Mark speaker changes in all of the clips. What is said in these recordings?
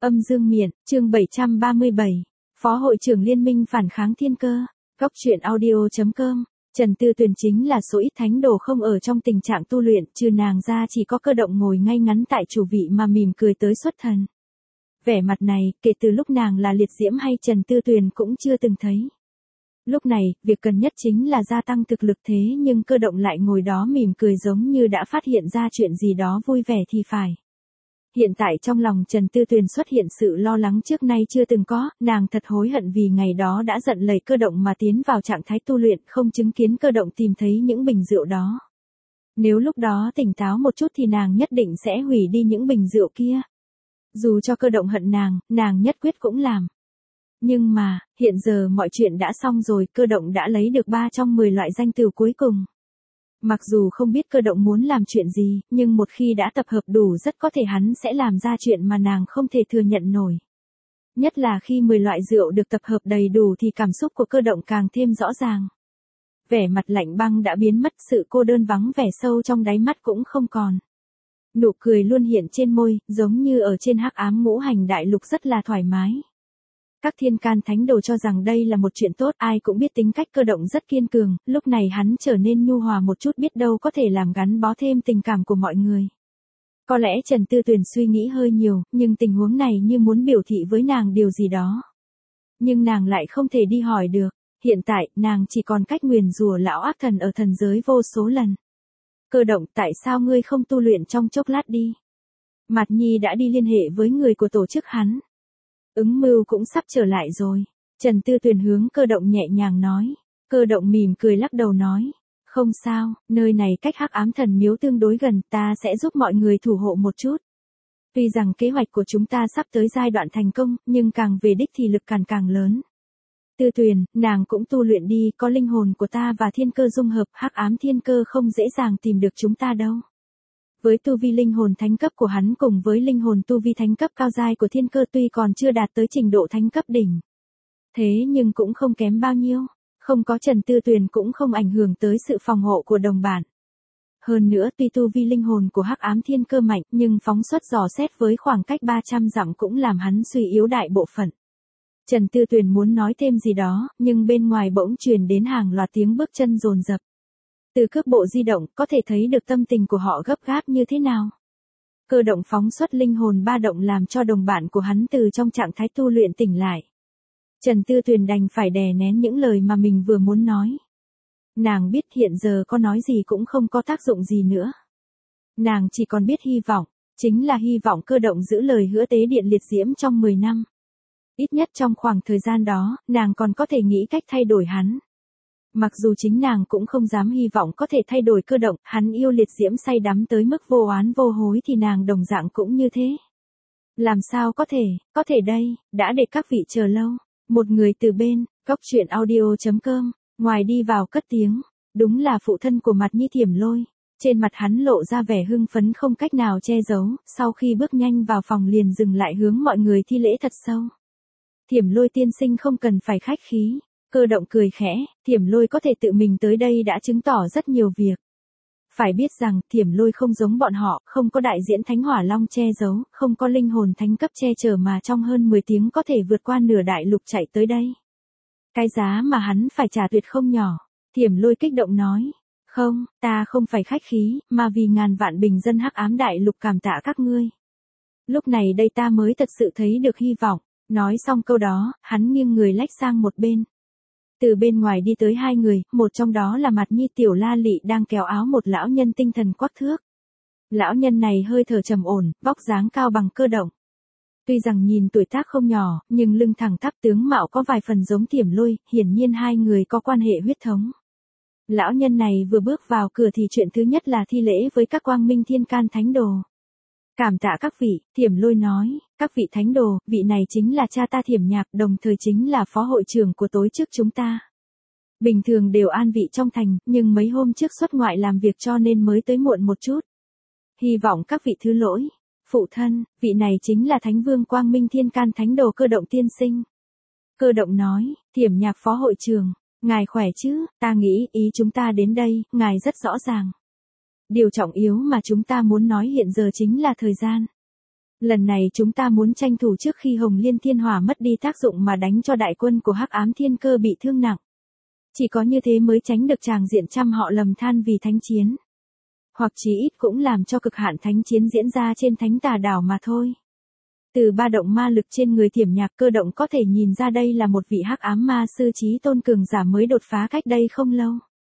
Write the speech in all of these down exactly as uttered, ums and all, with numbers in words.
Speaker 1: Âm dương miện, chương bảy trăm ba mươi bảy. Phó hội trưởng Liên minh phản kháng thiên cơ. Góc truyện audio chấm com. Trần Tư Tuyền chính là số ít thánh đồ không ở trong tình trạng tu luyện, trừ nàng ra chỉ có Cơ Động ngồi ngay ngắn tại chủ vị mà mỉm cười tới xuất thần. Vẻ mặt này, kể từ lúc nàng là liệt diễm hay Trần Tư Tuyền cũng chưa từng thấy. Lúc này, việc cần nhất chính là gia tăng thực lực, thế nhưng Cơ Động lại ngồi đó mỉm cười giống như đã phát hiện ra chuyện gì đó vui vẻ thì phải. Hiện tại trong lòng Trần Tư Tuyền xuất hiện sự lo lắng trước nay chưa từng có, nàng thật hối hận vì ngày đó đã giận lầy Cơ Động mà tiến vào trạng thái tu luyện, không chứng kiến Cơ Động tìm thấy những bình rượu đó. Nếu lúc đó tỉnh táo một chút thì nàng nhất định sẽ hủy đi những bình rượu kia. Dù cho Cơ Động hận nàng, nàng nhất quyết cũng làm. Nhưng mà, hiện giờ mọi chuyện đã xong rồi, Cơ Động đã lấy được ba trong mười loại danh từ cuối cùng. Mặc dù không biết Cơ Động muốn làm chuyện gì, nhưng một khi đã tập hợp đủ rất có thể hắn sẽ làm ra chuyện mà nàng không thể thừa nhận nổi. Nhất là khi mười loại rượu được tập hợp đầy đủ thì cảm xúc của Cơ Động càng thêm rõ ràng. Vẻ mặt lạnh băng đã biến mất, sự cô đơn vắng vẻ sâu trong đáy mắt cũng không còn. Nụ cười luôn hiện trên môi, giống như ở trên hắc ám ngũ hành đại lục rất là thoải mái. Các thiên can thánh đồ cho rằng đây là một chuyện tốt, ai cũng biết tính cách Cơ Động rất kiên cường, lúc này hắn trở nên nhu hòa một chút biết đâu có thể làm gắn bó thêm tình cảm của mọi người. Có lẽ Trần Tư Tuyền suy nghĩ hơi nhiều, nhưng tình huống này như muốn biểu thị với nàng điều gì đó. Nhưng nàng lại không thể đi hỏi được, hiện tại nàng chỉ còn cách nguyền rủa lão ác thần ở thần giới vô số lần. Cơ Động, tại sao ngươi không tu luyện trong chốc lát đi? Mạt Nhi đã đi liên hệ với người của tổ chức hắn. Ứng Mưu cũng sắp trở lại rồi. Trần Tư Tuyền hướng Cơ Động nhẹ nhàng nói. Cơ Động mỉm cười lắc đầu nói. Không sao, nơi này cách hắc ám thần miếu tương đối gần, ta sẽ giúp mọi người thủ hộ một chút. Tuy rằng kế hoạch của chúng ta sắp tới giai đoạn thành công, nhưng càng về đích thì lực càng càng lớn. Tư Tuyền, nàng cũng tu luyện đi, có linh hồn của ta và thiên cơ dung hợp, hắc ám thiên cơ không dễ dàng tìm được chúng ta đâu. Với tu vi linh hồn thánh cấp của hắn cùng với linh hồn tu vi thánh cấp cao giai của thiên cơ tuy còn chưa đạt tới trình độ thánh cấp đỉnh. Thế nhưng cũng không kém bao nhiêu, không có Trần Tư Tuyền cũng không ảnh hưởng tới sự phòng hộ của đồng bạn. Hơn nữa tuy tu vi linh hồn của hắc ám thiên cơ mạnh nhưng phóng xuất dò xét với khoảng cách ba trăm dặm cũng làm hắn suy yếu đại bộ phận. Trần Tư Tuyền muốn nói thêm gì đó, nhưng bên ngoài bỗng truyền đến hàng loạt tiếng bước chân dồn dập. Từ cước bộ di động, có thể thấy được tâm tình của họ gấp gáp như thế nào. Cơ Động phóng xuất linh hồn ba động làm cho đồng bạn của hắn từ trong trạng thái tu luyện tỉnh lại. Trần Tư Tuyền đành phải đè nén những lời mà mình vừa muốn nói. Nàng biết hiện giờ có nói gì cũng không có tác dụng gì nữa. Nàng chỉ còn biết hy vọng, chính là hy vọng Cơ Động giữ lời hứa tế điện liệt diễm trong mười năm. Ít nhất trong khoảng thời gian đó, nàng còn có thể nghĩ cách thay đổi hắn. Mặc dù chính nàng cũng không dám hy vọng có thể thay đổi Cơ Động, hắn yêu liệt diễm say đắm tới mức vô oán vô hối thì nàng đồng dạng cũng như thế. Làm sao có thể, có thể đây, đã để các vị chờ lâu. Một người từ bên, góc truyện audio chấm com, ngoài đi vào cất tiếng, đúng là phụ thân của Mạt Nhi Thiểm Lôi. Trên mặt hắn lộ ra vẻ hưng phấn không cách nào che giấu, sau khi bước nhanh vào phòng liền dừng lại hướng mọi người thi lễ thật sâu. Thiểm Lôi tiên sinh không cần phải khách khí. Cơ Động cười khẽ, Thiểm Lôi có thể tự mình tới đây đã chứng tỏ rất nhiều việc. Phải biết rằng, Thiểm Lôi không giống bọn họ, không có đại diễn Thánh Hỏa Long che giấu, không có linh hồn thánh cấp che chở mà trong hơn mười tiếng có thể vượt qua nửa đại lục chạy tới đây. Cái giá mà hắn phải trả tuyệt không nhỏ. Thiểm Lôi kích động nói, không, ta không phải khách khí, mà vì ngàn vạn bình dân hắc ám đại lục cảm tạ các ngươi. Lúc này đây ta mới thật sự thấy được hy vọng. Nói xong câu đó, hắn nghiêng người lách sang một bên. Từ bên ngoài đi tới hai người, một trong đó là Mạt Nhi Tiểu La Lị đang kéo áo một lão nhân tinh thần quắc thước. Lão nhân này hơi thở trầm ổn, vóc dáng cao bằng Cơ Động. Tuy rằng nhìn tuổi tác không nhỏ, nhưng lưng thẳng tắp tướng mạo có vài phần giống Thiểm Lôi, hiển nhiên hai người có quan hệ huyết thống. Lão nhân này vừa bước vào cửa thì chuyện thứ nhất là thi lễ với các quang minh thiên can thánh đồ. Cảm tạ các vị, Thiểm Lôi nói, các vị thánh đồ, vị này chính là cha ta Thiểm Nhạc, đồng thời chính là phó hội trưởng của tối trước chúng ta. Bình thường đều an vị trong thành, nhưng mấy hôm trước xuất ngoại làm việc cho nên mới tới muộn một chút. Hy vọng các vị thứ lỗi. Phụ thân, vị này chính là Thánh Vương Quang Minh Thiên Can Thánh Đồ Cơ Động tiên sinh. Cơ Động nói, Thiểm Nhạc phó hội trưởng, ngài khỏe chứ, ta nghĩ ý chúng ta đến đây, ngài rất rõ ràng. Điều trọng yếu mà chúng ta muốn nói hiện giờ chính là thời gian. Lần này chúng ta muốn tranh thủ trước khi Hồng Liên Thiên Hỏa mất đi tác dụng mà đánh cho đại quân của Hắc Ám Thiên Cơ bị thương nặng. Chỉ có như thế mới tránh được tràng diện trăm họ lầm than vì thánh chiến. Hoặc chí ít cũng làm cho cực hạn thánh chiến diễn ra trên thánh tà đảo mà thôi. Từ ba động ma lực trên người Thiểm Nhạc Cơ động có thể nhìn ra đây là một vị hắc ám ma sư chí tôn cường giả mới đột phá cách đây không lâu.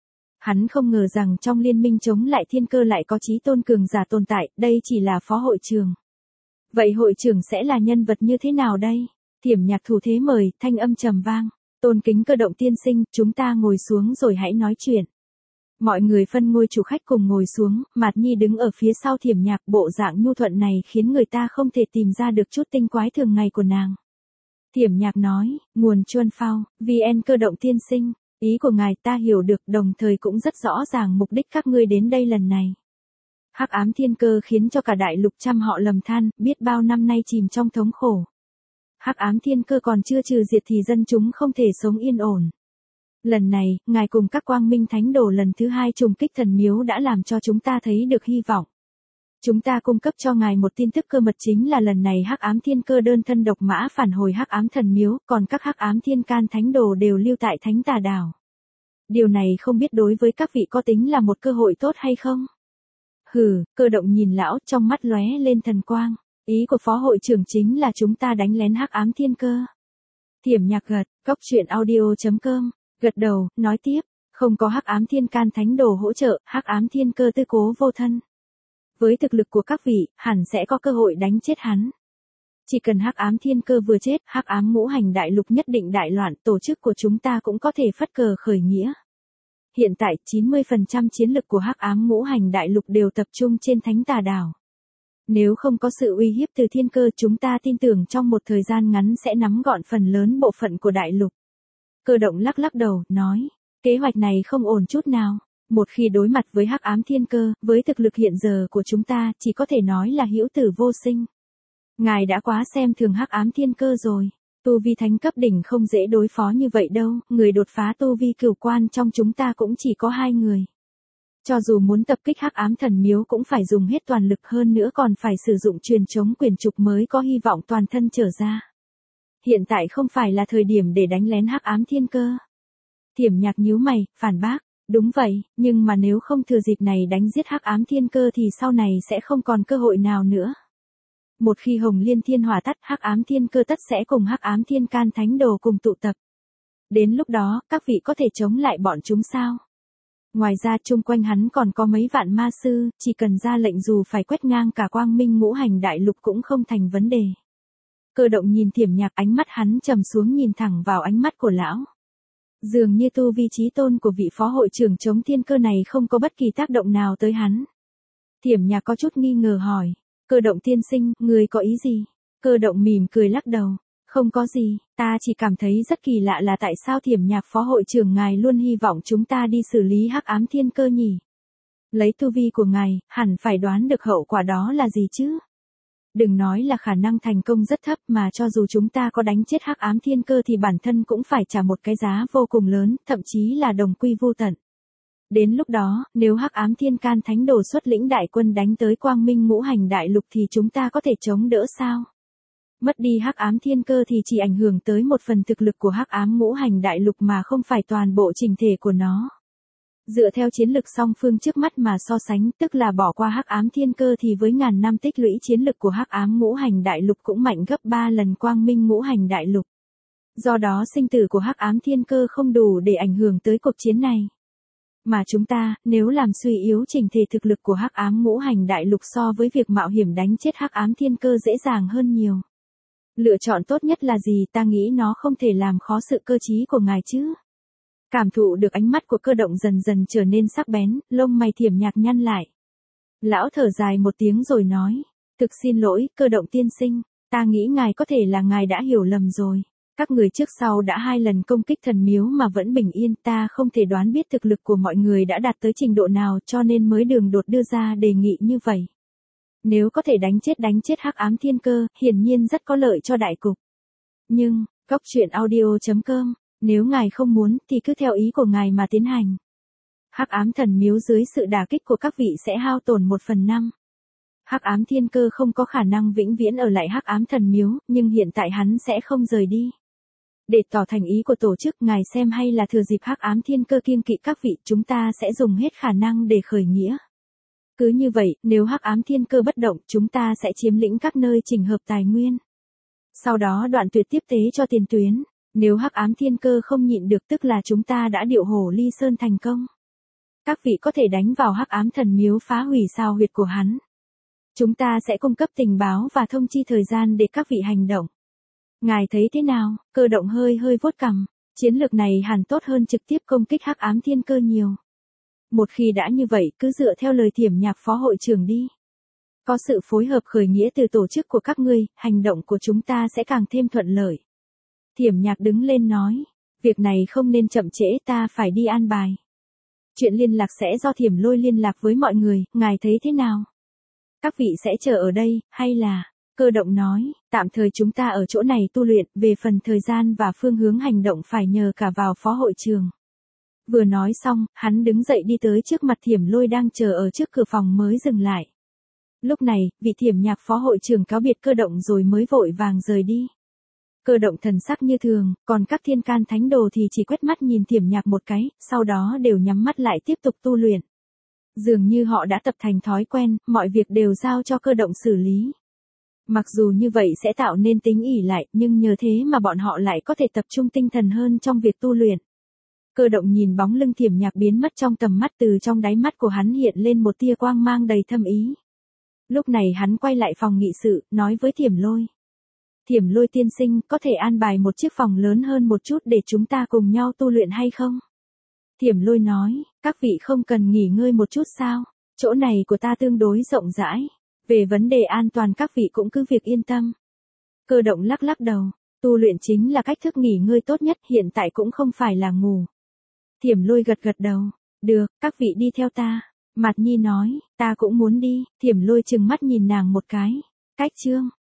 Speaker 1: Hắn không ngờ rằng trong liên minh chống lại thiên cơ lại có chí tôn cường giả tồn tại, đây chỉ là phó hội trưởng. Vậy hội trưởng sẽ là nhân vật như thế nào đây? Thiểm Nhạc thủ thế mời, thanh âm trầm vang. Tôn kính Cơ động tiên sinh, chúng ta ngồi xuống rồi hãy nói chuyện. Mọi người phân ngôi chủ khách cùng ngồi xuống, Mạt Nhi đứng ở phía sau Thiểm Nhạc, bộ dạng nhu thuận này khiến người ta không thể tìm ra được chút tinh quái thường ngày của nàng. Thiểm Nhạc nói, nguồn chuân phao, vê en Cơ động tiên sinh, ý của ngài ta hiểu được, đồng thời cũng rất rõ ràng mục đích các ngươi đến đây lần này. Hắc ám thiên cơ khiến cho cả đại lục trăm họ lầm than, biết bao năm nay chìm trong thống khổ. Hắc ám thiên cơ còn chưa trừ diệt thì dân chúng không thể sống yên ổn. Lần này, ngài cùng các quang minh thánh đồ lần thứ hai trùng kích thần miếu đã làm cho chúng ta thấy được hy vọng. Chúng ta cung cấp cho ngài một tin tức cơ mật chính là lần này Hắc ám thiên cơ đơn thân độc mã phản hồi Hắc ám thần miếu, còn các Hắc ám thiên can thánh đồ đều lưu tại thánh tà đảo. Điều này không biết đối với các vị có tính là một cơ hội tốt hay không? Hừ, Cơ động nhìn lão, trong mắt lóe lên thần quang. Ý của phó hội trưởng chính là chúng ta đánh lén Hắc ám thiên cơ. Thiểm Nhạc gật, cốc truyện audio chấm com, gật đầu, nói tiếp, không có Hắc ám thiên can thánh đồ hỗ trợ, Hắc ám thiên cơ tư cố vô thân. Với thực lực của các vị, hẳn sẽ có cơ hội đánh chết hắn. Chỉ cần Hắc ám thiên cơ vừa chết, Hắc ám ngũ hành đại lục nhất định đại loạn, tổ chức của chúng ta cũng có thể phất cờ khởi nghĩa. Hiện tại, chín mươi phần trăm chiến lực của Hắc ám ngũ hành đại lục đều tập trung trên thánh tà đảo. Nếu không có sự uy hiếp từ thiên cơ, chúng ta tin tưởng trong một thời gian ngắn sẽ nắm gọn phần lớn bộ phận của đại lục. Cơ động lắc lắc đầu, nói, kế hoạch này không ổn chút nào. Một khi đối mặt với Hắc ám thiên cơ, với thực lực hiện giờ của chúng ta, chỉ có thể nói là hữu tử vô sinh. Ngài đã quá xem thường Hắc ám thiên cơ rồi. Tu vi thánh cấp đỉnh không dễ đối phó như vậy đâu, người đột phá tu vi cửu quan trong chúng ta cũng chỉ có hai người. Cho dù muốn tập kích Hắc ám thần miếu cũng phải dùng hết toàn lực, hơn nữa còn phải sử dụng truyền chống quyền trục mới có hy vọng toàn thân trở ra. Hiện tại không phải là thời điểm để đánh lén Hắc ám thiên cơ. Thiểm Nhạc nhíu mày, phản bác, đúng vậy, nhưng mà nếu không thừa dịp này đánh giết Hắc ám thiên cơ thì sau này sẽ không còn cơ hội nào nữa. Một khi Hồng Liên Thiên Hỏa tắt, Hắc ám thiên cơ tất sẽ cùng Hắc ám thiên can thánh đồ cùng tụ tập. Đến lúc đó, các vị có thể chống lại bọn chúng sao? Ngoài ra chung quanh hắn còn có mấy vạn ma sư, chỉ cần ra lệnh dù phải quét ngang cả quang minh ngũ hành đại lục cũng không thành vấn đề. Cơ động nhìn Thiểm Nhạc, ánh mắt hắn trầm xuống nhìn thẳng vào ánh mắt của lão. Dường như tu vi chí tôn của vị phó hội trưởng chống thiên cơ này không có bất kỳ tác động nào tới hắn. Thiểm Nhạc có chút nghi ngờ hỏi, Cơ động tiên sinh, người có ý gì? Cơ động mỉm cười lắc đầu, không có gì, ta chỉ cảm thấy rất kỳ lạ là tại sao Thiểm Nhạc phó hội trưởng ngài luôn hy vọng chúng ta đi xử lý Hắc ám thiên cơ nhỉ? Lấy tu vi của ngài, hẳn phải đoán được hậu quả đó là gì chứ? Đừng nói là khả năng thành công rất thấp, mà cho dù chúng ta có đánh chết Hắc ám thiên cơ thì bản thân cũng phải trả một cái giá vô cùng lớn, thậm chí là đồng quy vô tận. Đến lúc đó, nếu Hắc ám thiên can thánh đồ xuất lĩnh đại quân đánh tới quang minh ngũ hành đại lục thì chúng ta có thể chống đỡ sao? Mất đi Hắc ám thiên cơ thì chỉ ảnh hưởng tới một phần thực lực của Hắc ám ngũ hành đại lục mà không phải toàn bộ chỉnh thể của nó. Dựa theo chiến lực song phương trước mắt mà so sánh, tức là bỏ qua Hắc ám thiên cơ thì với ngàn năm tích lũy chiến lực của Hắc ám ngũ hành đại lục cũng mạnh gấp ba lần quang minh ngũ hành đại lục. Do đó sinh tử của Hắc ám thiên cơ không đủ để ảnh hưởng tới cuộc chiến này. Mà chúng ta, nếu làm suy yếu chỉnh thể thực lực của Hắc ám ngũ hành đại lục so với việc mạo hiểm đánh chết Hắc ám thiên cơ dễ dàng hơn nhiều. Lựa chọn tốt nhất là gì? Ta nghĩ nó không thể làm khó sự cơ trí của ngài chứ. Cảm thụ được ánh mắt của Cơ động dần dần trở nên sắc bén, lông mày Thiểm Nhạc nhăn lại. Lão thở dài một tiếng rồi nói, thực xin lỗi, Cơ động tiên sinh, ta nghĩ ngài có thể là ngài đã hiểu lầm rồi. Các người trước sau đã hai lần công kích thần miếu mà vẫn bình yên, ta không thể đoán biết thực lực của mọi người đã đạt tới trình độ nào cho nên mới đường đột đưa ra đề nghị như vậy. Nếu có thể đánh chết đánh chết Hắc ám thiên cơ, hiển nhiên rất có lợi cho đại cục. Nhưng, cốc truyện audio chấm com, nếu ngài không muốn thì cứ theo ý của ngài mà tiến hành. Hắc ám thần miếu dưới sự đả kích của các vị sẽ hao tổn một phần năm. Hắc ám thiên cơ không có khả năng vĩnh viễn ở lại hắc ám thần miếu, nhưng hiện tại hắn sẽ không rời đi. Để tỏ thành ý của tổ chức, ngài xem hay là thừa dịp hắc ám thiên cơ kiêng kỵ các vị, chúng ta sẽ dùng hết khả năng để khởi nghĩa. Cứ như vậy, nếu hắc ám thiên cơ bất động, chúng ta sẽ chiếm lĩnh các nơi chỉnh hợp tài nguyên. Sau đó đoạn tuyệt tiếp tế cho tiền tuyến. Nếu hắc ám thiên cơ không nhịn được, tức là chúng ta đã điệu hổ ly sơn thành công. Các vị có thể đánh vào hắc ám thần miếu phá hủy sao huyệt của hắn. Chúng ta sẽ cung cấp tình báo và thông chi thời gian để các vị hành động. Ngài thấy thế nào? Cơ động hơi hơi vuốt cằm. Chiến lược này hẳn tốt hơn trực tiếp công kích hắc ám thiên cơ nhiều. Một khi đã như vậy, cứ dựa theo lời Thiểm Nhạc phó hội trưởng đi. Có sự phối hợp khởi nghĩa từ tổ chức của các ngươi, hành động của chúng ta sẽ càng thêm thuận lợi. Thiểm Nhạc đứng lên nói, việc này không nên chậm trễ, ta phải đi an bài. Chuyện liên lạc sẽ do Thiểm Lôi liên lạc với mọi người, ngài thấy thế nào? Các vị sẽ chờ ở đây, hay là... Cơ động nói, tạm thời chúng ta ở chỗ này tu luyện, về phần thời gian và phương hướng hành động phải nhờ cả vào phó hội trường. Vừa nói xong, hắn đứng dậy đi tới trước mặt Thiểm Lôi đang chờ ở trước cửa phòng mới dừng lại. Lúc này, vị Thiểm Nhạc phó hội trưởng cáo biệt Cơ động rồi mới vội vàng rời đi. Cơ động thần sắc như thường, còn các thiên can thánh đồ thì chỉ quét mắt nhìn Thiểm Nhạc một cái, sau đó đều nhắm mắt lại tiếp tục tu luyện. Dường như họ đã tập thành thói quen, mọi việc đều giao cho Cơ động xử lý. Mặc dù như vậy sẽ tạo nên tính ỷ lại, nhưng nhờ thế mà bọn họ lại có thể tập trung tinh thần hơn trong việc tu luyện. Cơ động nhìn bóng lưng Thiểm Nhạc biến mất trong tầm mắt, từ trong đáy mắt của hắn hiện lên một tia quang mang đầy thâm ý. Lúc này hắn quay lại phòng nghị sự, nói với Thiểm Lôi. Thiểm Lôi tiên sinh, có thể an bài một chiếc phòng lớn hơn một chút để chúng ta cùng nhau tu luyện hay không? Thiểm Lôi nói, các vị không cần nghỉ ngơi một chút sao? Chỗ này của ta tương đối rộng rãi. Về vấn đề an toàn các vị cũng cứ việc yên tâm. Cơ động lắc lắc đầu, tu luyện chính là cách thức nghỉ ngơi tốt nhất, hiện tại cũng không phải là ngủ. Thiểm Lôi gật gật đầu, được, các vị đi theo ta. Mạt Nhi nói, ta cũng muốn đi. Thiểm Lôi trừng mắt nhìn nàng một cái. Cách chương